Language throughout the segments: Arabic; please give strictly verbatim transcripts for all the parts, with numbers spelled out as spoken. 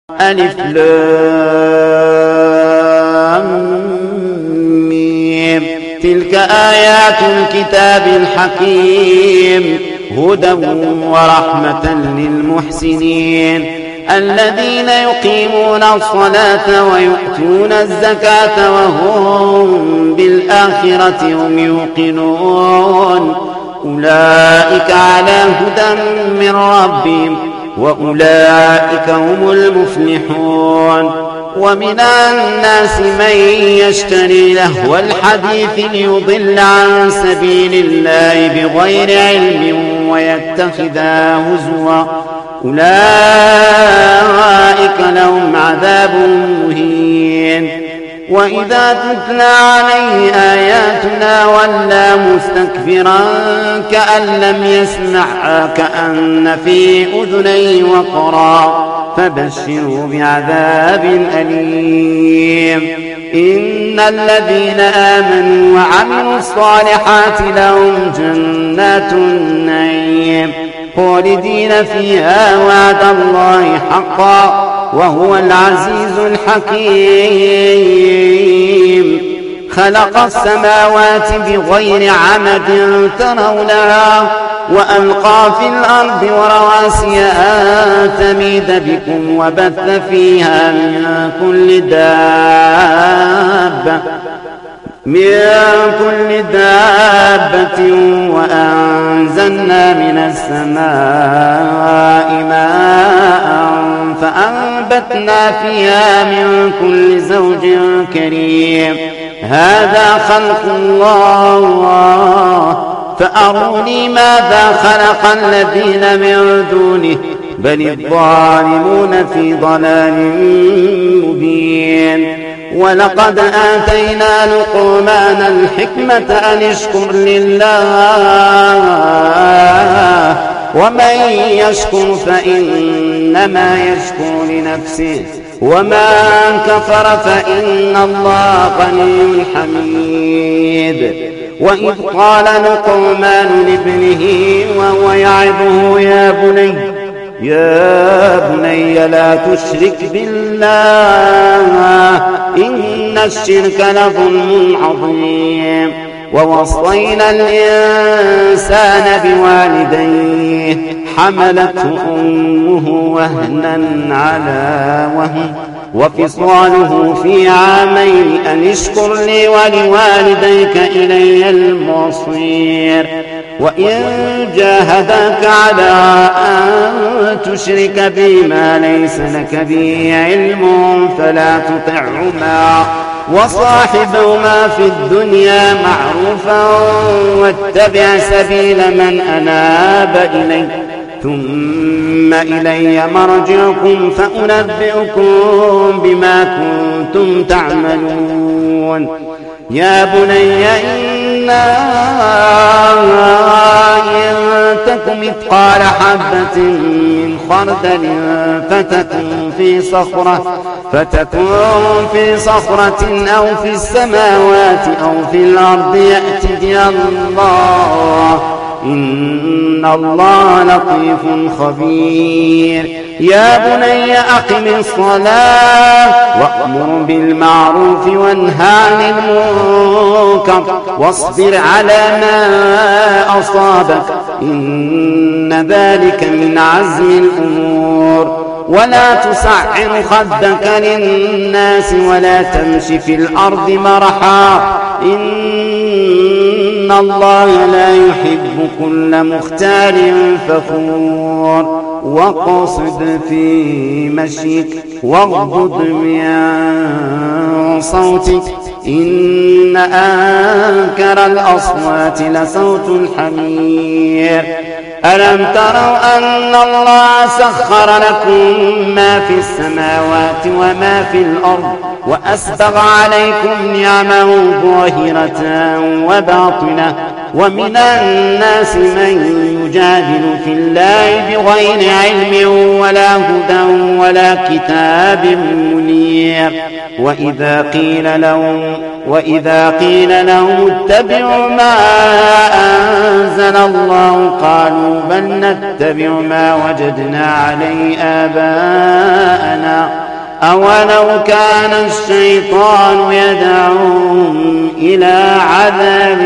ألف لام ميم. تلك آيات الكتاب الحكيم هدى ورحمة للمحسنين الذين يقيمون الصلاة ويؤتون الزكاة وهم بالآخرة هم يوقنون أولئك على هدى من ربهم وأولئك هم المفلحون. ومن الناس من يشتري لهو الحديث ليضل عن سبيل الله بغير علم ويتخذها هزوا أولئك لهم عذاب مهين. وإذا تتلى عليه آياتنا ولى مستكبرا كأن لم يسمعها كأن في أذنيه وقرا فبشره بعذاب أليم. إن الذين آمنوا وعملوا الصالحات لهم جنات النعيم خالدين فيها وعد الله حقا وهو العزيز الحكيم. خلق السماوات بغير عمد ترونها وألقى في الأرض ورواسي أن تميد بكم وبث فيها من كل دابة من كل دابة وأنزلنا من السماء ماء فأنبتنا فيها من كل زوج كريم. هذا خلق الله فأروني ماذا خلق الذين من دونه بل الظالمون في ضلال مبين. ولقد آتينا لقمان الحكمة أن اشكر لله ومن يشكر فإنما يشكر لنفسه ومن كفر فإن الله غني حميد. وإذ قال لقمان لابنه وهو يعظه يا بني يا بني لا تشرك بالله إن الشرك لظلم عظيم. ووصينا الإنسان بوالديه حملته أمه وهنا على وهن وفصاله في عامين أن اشكر لي ولوالديك إلي المصير. وإن جاهداك على أن تشرك بي ما ليس لك به علم فلا تطعهما وصاحبهما في الدنيا معروفا واتبع سبيل من أناب إلي ثم إلي مرجعكم فأنبئكم بما كنتم تعملون. يا بني إنا إن تك مثقال حبة من خردل فتكن في صخرة فتكن في صخرة أو في السماوات أو في الأرض يأت بها الله إن الله لطيف خبير. يا بني أقم الصلاة وأمر بالمعروف وانهى عن المنكر واصبر على ما أصابك إن ذلك من عزم الأمور. ولا تسعر خدك للناس ولا تمش في الأرض مرحا إن الله لا يحب كل مختال فخور. وقصد في مشيك واغضض من صوتك إن أنكر الأصوات لصوت الحمير. ألم تروا أن الله سخر لكم ما في السماوات وما في الأرض وأسبغ عليكم نعمه ظاهرة وباطنة ومن الناس من يجادل في الله بغير علم ولا هدى ولا كتاب منير. وإذا قيل لهم وإذا قيل لهم اتبعوا ما أنزل الله قالوا بل نتبع ما وجدنا عليه آباءنا أولو كان الشيطان يدعوهم إلى عذاب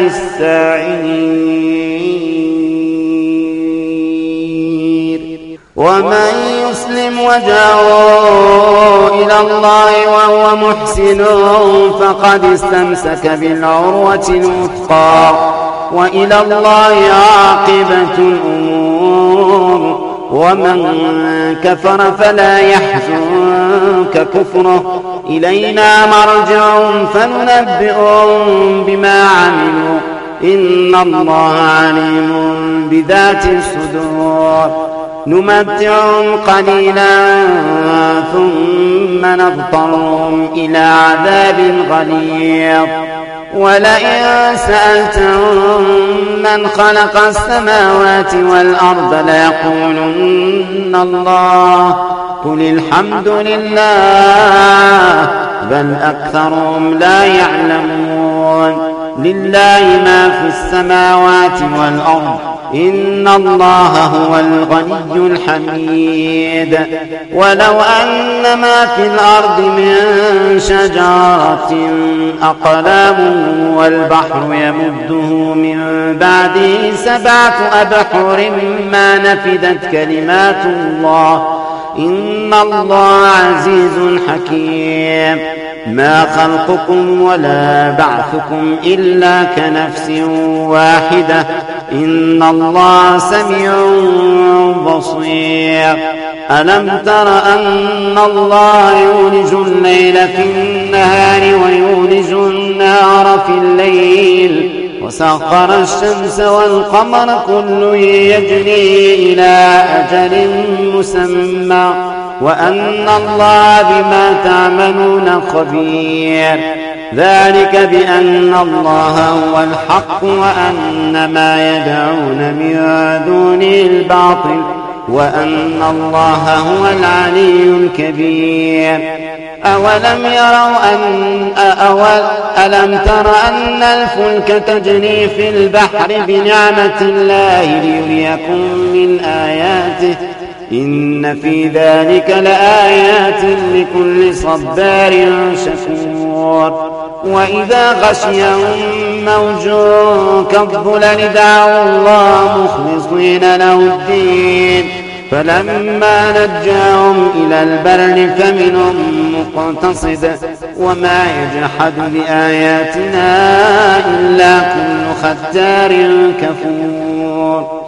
السعير ومن يسلم وجهه إلى الله وهو محسن فقد استمسك بالعروة الوثقى وإلى الله عاقبة الأمور ومن كفر فلا يحزنك كفره إلينا مرجعهم فننبئهم بما عملوا إن الله عليم بذات الصدور نمتعهم قليلا ثم نضطرهم إلى عذاب غليظ ولئن سألتهم من خلق السماوات والأرض ليقولن الله قل الحمد لله بل أكثرهم لا يعلمون لله ما في السماوات والأرض إن الله هو الغني الحميد ولو أن ما في الأرض من شجرة أقلام والبحر يمده من بعده سبعة أبحر ما نفدت كلمات الله إن الله عزيز حكيم ما خلقكم ولا بعثكم إلا كنفس واحدة إن الله سميع بصير ألم تر أن الله يولج الليل في النهار ويولج النهار في الليل وسخر الشمس والقمر كل يجري إلى أجل مسمى وأن الله بما تعملون خبير ذلك بأن الله هو الحق وأن ما يدعون من دونه الباطل وأن الله هو العلي الكبير أولم يروا أن أول ألم تر أن الفلك تجري في البحر بنعمة الله ليريكم من آياته إن في ذلك لآيات لكل صبار شكور وإذا غشيهم موج كالظلل دعوا الله مخلصين له الدين فلما نجاهم إلى البر فمنهم مقتصد وما يجحد بآياتنا إلا كل ختار كفور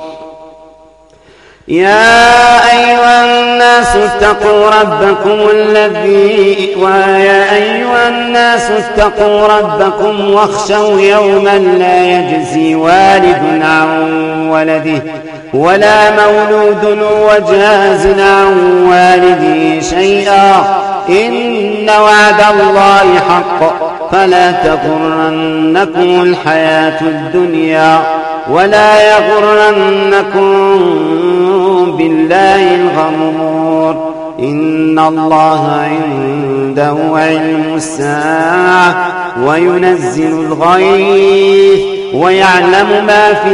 يا أيها الناس اتقوا ربكم الذي ويا أيها الناس اتقوا ربكم واخشوا يوما لا يجزي والد عن ولده ولا مولود وجاز عن والده شيئا إن وعد الله حق فلا تغرنكم الحياة الدنيا ولا يغرنكم بالله الغرور إن الله عنده علم الساعة وينزل الغيث ويعلم ما في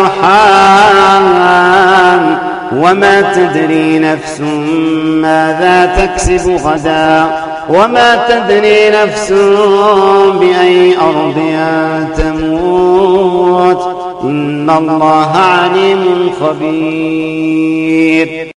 الأرحام وما تدري نفس ماذا تكسب غدا وما تدري نفس بأي أرض تموت إن الله عليم خبير